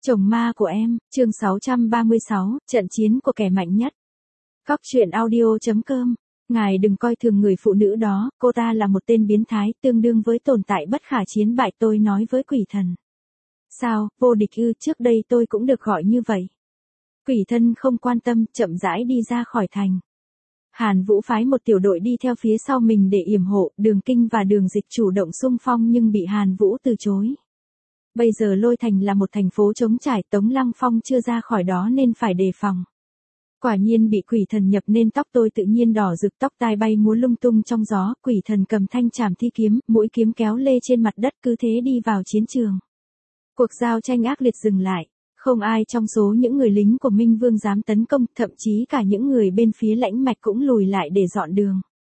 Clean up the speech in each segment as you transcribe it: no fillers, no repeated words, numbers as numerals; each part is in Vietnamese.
Chồng ma của em, chương 636, trận chiến của kẻ mạnh nhất. Góc truyện audio.com. Ngài đừng coi thường người phụ nữ đó, cô ta là một tên biến thái, tương đương với tồn tại bất khả chiến bại, tôi nói với quỷ thần. Sao, vô địch ư, trước đây tôi cũng được gọi như vậy. Quỷ thân không quan tâm, chậm rãi đi ra khỏi thành. Hàn Vũ phái một tiểu đội đi theo phía sau mình để yểm hộ, Đường Kinh và Đường Dịch chủ động xung phong nhưng bị Hàn Vũ từ chối. Bây giờ Lôi Thành là một thành phố trống trải, Tống Lăng Phong chưa ra khỏi đó nên phải đề phòng. Quả nhiên bị quỷ thần nhập nên tóc tôi tự nhiên đỏ rực, tóc tai bay múa lung tung trong gió, quỷ thần cầm thanh trảm thi kiếm, mũi kiếm kéo lê trên mặt đất, cứ thế đi vào chiến trường. Cuộc giao tranh ác liệt dừng lại, không ai trong số những người lính của Minh Vương dám tấn công, thậm chí cả những người bên phía Lãnh Mạch cũng lùi lại để dọn đường.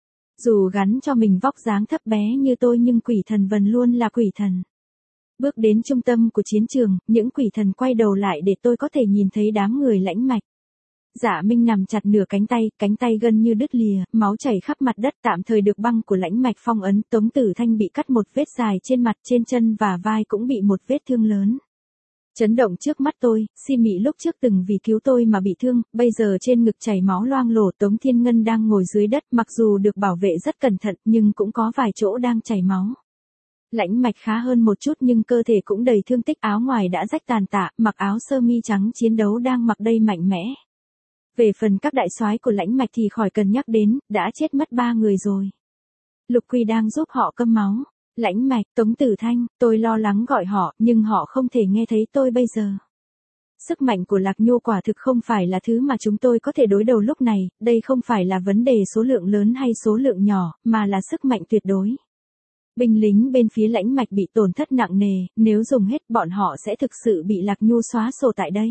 Dù gắn cho mình vóc dáng thấp bé như tôi nhưng quỷ thần vẫn luôn là quỷ thần. Bước đến trung tâm của chiến trường, những quỷ thần quay đầu lại để tôi có thể nhìn thấy đám người Lãnh Mạch. Dạ Minh nằm chặt nửa cánh tay gần như đứt lìa, máu chảy khắp mặt đất, tạm thời được băng của Lãnh Mạch phong ấn. Tống Tử Thanh bị cắt một vết dài trên mặt, trên chân và vai cũng bị một vết thương lớn. Chấn động trước mắt tôi, Si Mị lúc trước từng vì cứu tôi mà bị thương, bây giờ trên ngực chảy máu loang lổ. Tống Thiên Ngân đang ngồi dưới đất, mặc dù được bảo vệ rất cẩn thận nhưng cũng có vài chỗ đang chảy máu. Lãnh Mạch khá hơn một chút nhưng cơ thể cũng đầy thương tích, áo ngoài đã rách tàn tạ, mặc áo sơ mi trắng chiến đấu đang mặc đây mạnh mẽ. Về phần các đại soái của Lãnh Mạch thì khỏi cần nhắc đến, đã chết mất 3 người rồi. Lục Quy đang giúp họ câm máu. Lãnh Mạch, Tống Tử Thanh, tôi lo lắng gọi họ, nhưng họ không thể nghe thấy tôi bây giờ. Sức mạnh của Lạc Nhu quả thực không phải là thứ mà chúng tôi có thể đối đầu lúc này, đây không phải là vấn đề số lượng lớn hay số lượng nhỏ, mà là sức mạnh tuyệt đối. Binh lính bên phía Lãnh Mạch bị tổn thất nặng nề, nếu dùng hết bọn họ sẽ thực sự bị Lạc Nhu xóa sổ tại đây.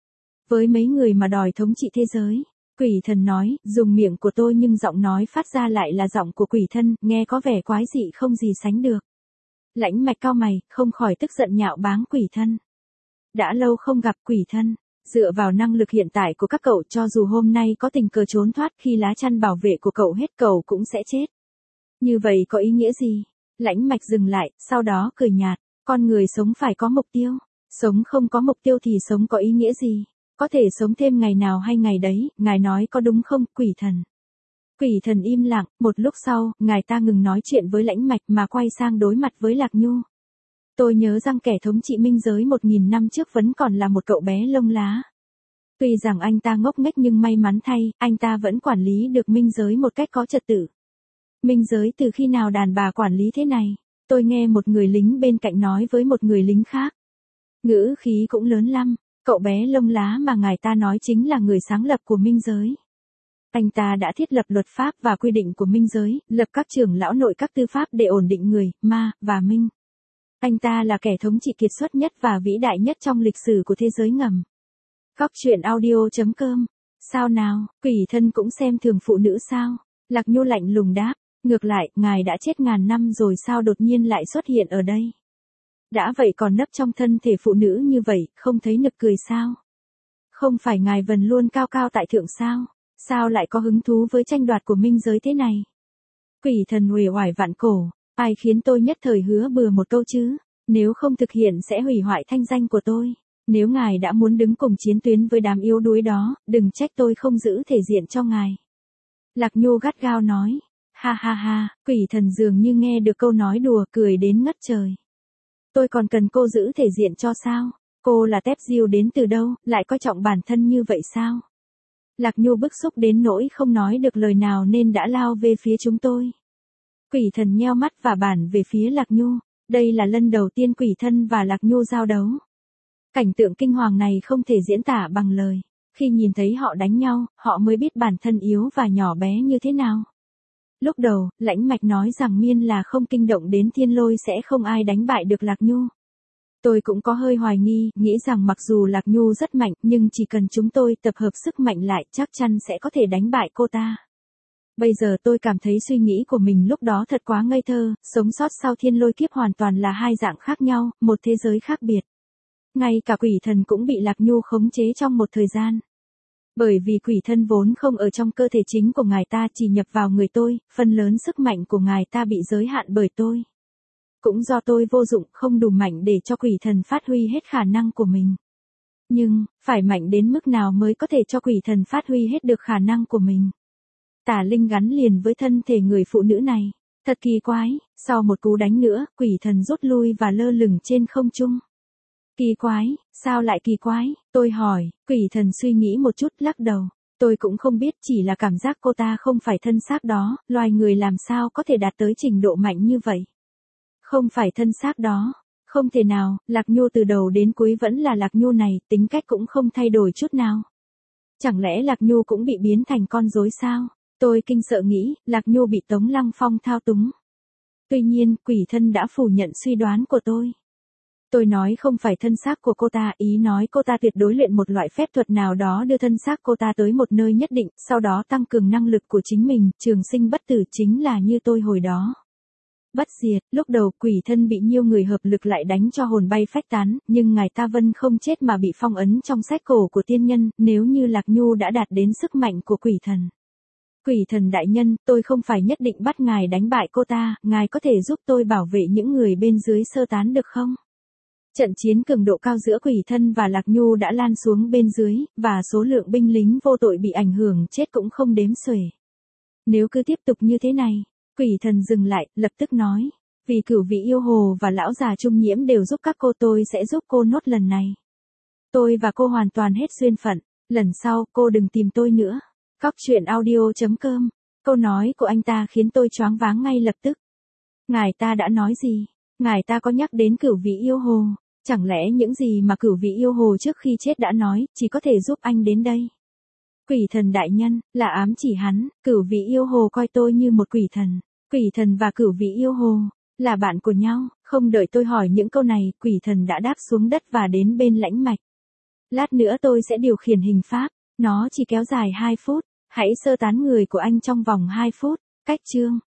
Với mấy người mà đòi thống trị thế giới, quỷ thần nói, dùng miệng của tôi nhưng giọng nói phát ra lại là giọng của quỷ thân, nghe có vẻ quái dị không gì sánh được. Lãnh Mạch cau mày, không khỏi tức giận nhạo báng quỷ thân. Đã lâu không gặp quỷ thân, dựa vào năng lực hiện tại của các cậu cho dù hôm nay có tình cờ trốn thoát khi lá chắn bảo vệ của cậu hết cậu cũng sẽ chết. Như vậy có ý nghĩa gì? Lãnh Mạch dừng lại, sau đó cười nhạt, con người sống phải có mục tiêu, sống không có mục tiêu thì sống có ý nghĩa gì? Có thể sống thêm ngày nào hay ngày đấy, ngài nói có đúng không, quỷ thần? Quỷ thần im lặng, một lúc sau, ngài ta ngừng nói chuyện với Lãnh Mạch mà quay sang đối mặt với Lạc Nhu. Tôi nhớ rằng kẻ thống trị minh giới 1000 năm trước vẫn còn là một cậu bé lông lá. Tuy rằng anh ta ngốc nghếch nhưng may mắn thay, anh ta vẫn quản lý được minh giới một cách có trật tự. Minh giới từ khi nào đàn bà quản lý thế này? Tôi nghe một người lính bên cạnh nói với một người lính khác. Ngữ khí cũng lớn lắm, cậu bé lông lá mà ngài ta nói chính là người sáng lập của minh giới. Anh ta đã thiết lập luật pháp và quy định của minh giới, lập các trưởng lão nội các tư pháp để ổn định người, ma, và minh. Anh ta là kẻ thống trị kiệt xuất nhất và vĩ đại nhất trong lịch sử của thế giới ngầm. Góc truyện audio.com. Sao nào, quỷ thân cũng xem thường phụ nữ sao? Lạc Nhu lạnh lùng đáp. Ngược lại, ngài đã chết ngàn năm rồi sao đột nhiên lại xuất hiện ở đây? Đã vậy còn nấp trong thân thể phụ nữ như vậy, không thấy nực cười sao? Không phải ngài vẫn luôn cao cao tại thượng sao? Sao lại có hứng thú với tranh đoạt của minh giới thế này? Quỷ thần uể oải vặn cổ, ai khiến tôi nhất thời hứa bừa một câu chứ? Nếu không thực hiện sẽ hủy hoại thanh danh của tôi. Nếu ngài đã muốn đứng cùng chiến tuyến với đám yếu đuối đó, đừng trách tôi không giữ thể diện cho ngài. Lạc Nhu gắt gao nói. Ha ha ha, quỷ thần dường như nghe được câu nói đùa, cười đến ngất trời. Tôi còn cần cô giữ thể diện cho sao? Cô là tép diêu đến từ đâu, lại coi trọng bản thân như vậy sao? Lạc Nhu bức xúc đến nỗi không nói được lời nào nên đã lao về phía chúng tôi. Quỷ thần nheo mắt và bản về phía Lạc Nhu, đây là lần đầu tiên quỷ thân và Lạc Nhu giao đấu. Cảnh tượng kinh hoàng này không thể diễn tả bằng lời, khi nhìn thấy họ đánh nhau, họ mới biết bản thân yếu và nhỏ bé như thế nào. Lúc đầu, Lãnh Mạch nói rằng miên là không kinh động đến thiên lôi sẽ không ai đánh bại được Lạc Nhu. Tôi cũng có hơi hoài nghi, nghĩ rằng mặc dù Lạc Nhu rất mạnh nhưng chỉ cần chúng tôi tập hợp sức mạnh lại chắc chắn sẽ có thể đánh bại cô ta. Bây giờ tôi cảm thấy suy nghĩ của mình lúc đó thật quá ngây thơ, sống sót sau thiên lôi kiếp hoàn toàn là hai dạng khác nhau, một thế giới khác biệt. Ngay cả quỷ thần cũng bị Lạc Nhu khống chế trong một thời gian. Bởi vì quỷ thân vốn không ở trong cơ thể chính của ngài ta chỉ nhập vào người tôi, phần lớn sức mạnh của ngài ta bị giới hạn bởi tôi. Cũng do tôi vô dụng không đủ mạnh để cho quỷ thần phát huy hết khả năng của mình. Nhưng, phải mạnh đến mức nào mới có thể cho quỷ thần phát huy hết được khả năng của mình? Tà linh gắn liền với thân thể người phụ nữ này. Thật kỳ quái, sau một cú đánh nữa, quỷ thần rút lui và lơ lửng trên không trung. Kỳ quái, sao lại kỳ quái? Tôi hỏi, quỷ thần suy nghĩ một chút lắc đầu. Tôi cũng không biết, chỉ là cảm giác cô ta không phải thân xác đó, loài người làm sao có thể đạt tới trình độ mạnh như vậy. Không phải thân xác đó. Không thể nào, Lạc Nhu từ đầu đến cuối vẫn là Lạc Nhu này, tính cách cũng không thay đổi chút nào. Chẳng lẽ Lạc Nhu cũng bị biến thành con rối sao? Tôi kinh sợ nghĩ, Lạc Nhu bị Tống Lăng Phong thao túng. Tuy nhiên, quỷ thân đã phủ nhận suy đoán của tôi. Tôi nói không phải thân xác của cô ta, ý nói cô ta tuyệt đối luyện một loại phép thuật nào đó đưa thân xác cô ta tới một nơi nhất định, sau đó tăng cường năng lực của chính mình, trường sinh bất tử chính là như tôi hồi đó. Bất diệt, lúc đầu quỷ thân bị nhiều người hợp lực lại đánh cho hồn bay phách tán, nhưng ngài Ta Vân không chết mà bị phong ấn trong sách cổ của tiên nhân, nếu như Lạc Nhu đã đạt đến sức mạnh của quỷ thần. Quỷ thần đại nhân, tôi không phải nhất định bắt ngài đánh bại cô ta, ngài có thể giúp tôi bảo vệ những người bên dưới sơ tán được không? Trận chiến cường độ cao giữa quỷ thân và Lạc Nhu đã lan xuống bên dưới, và số lượng binh lính vô tội bị ảnh hưởng chết cũng không đếm xuể. Nếu cứ tiếp tục như thế này, quỷ thần dừng lại, lập tức nói, vì cửu vị yêu hồ và lão già Trung Nhiễm đều giúp các cô, tôi sẽ giúp cô nốt lần này. Tôi và cô hoàn toàn hết duyên phận, lần sau cô đừng tìm tôi nữa. Cóc truyện audio.com. Câu nói của anh ta khiến tôi choáng váng ngay lập tức. Ngài ta đã nói gì? Ngài ta có nhắc đến cửu vị yêu hồ? Chẳng lẽ những gì mà cửu vị yêu hồ trước khi chết đã nói, chỉ có thể giúp anh đến đây? Quỷ thần đại nhân, là ám chỉ hắn, cửu vị yêu hồ coi tôi như một quỷ thần. Quỷ thần và cửu vị yêu hồ, là bạn của nhau, không đợi tôi hỏi những câu này, quỷ thần đã đáp xuống đất và đến bên lãnh mạch. Lát nữa tôi sẽ điều khiển hình pháp, nó chỉ kéo dài 2 phút, hãy sơ tán người của anh trong vòng 2 phút, cách chương.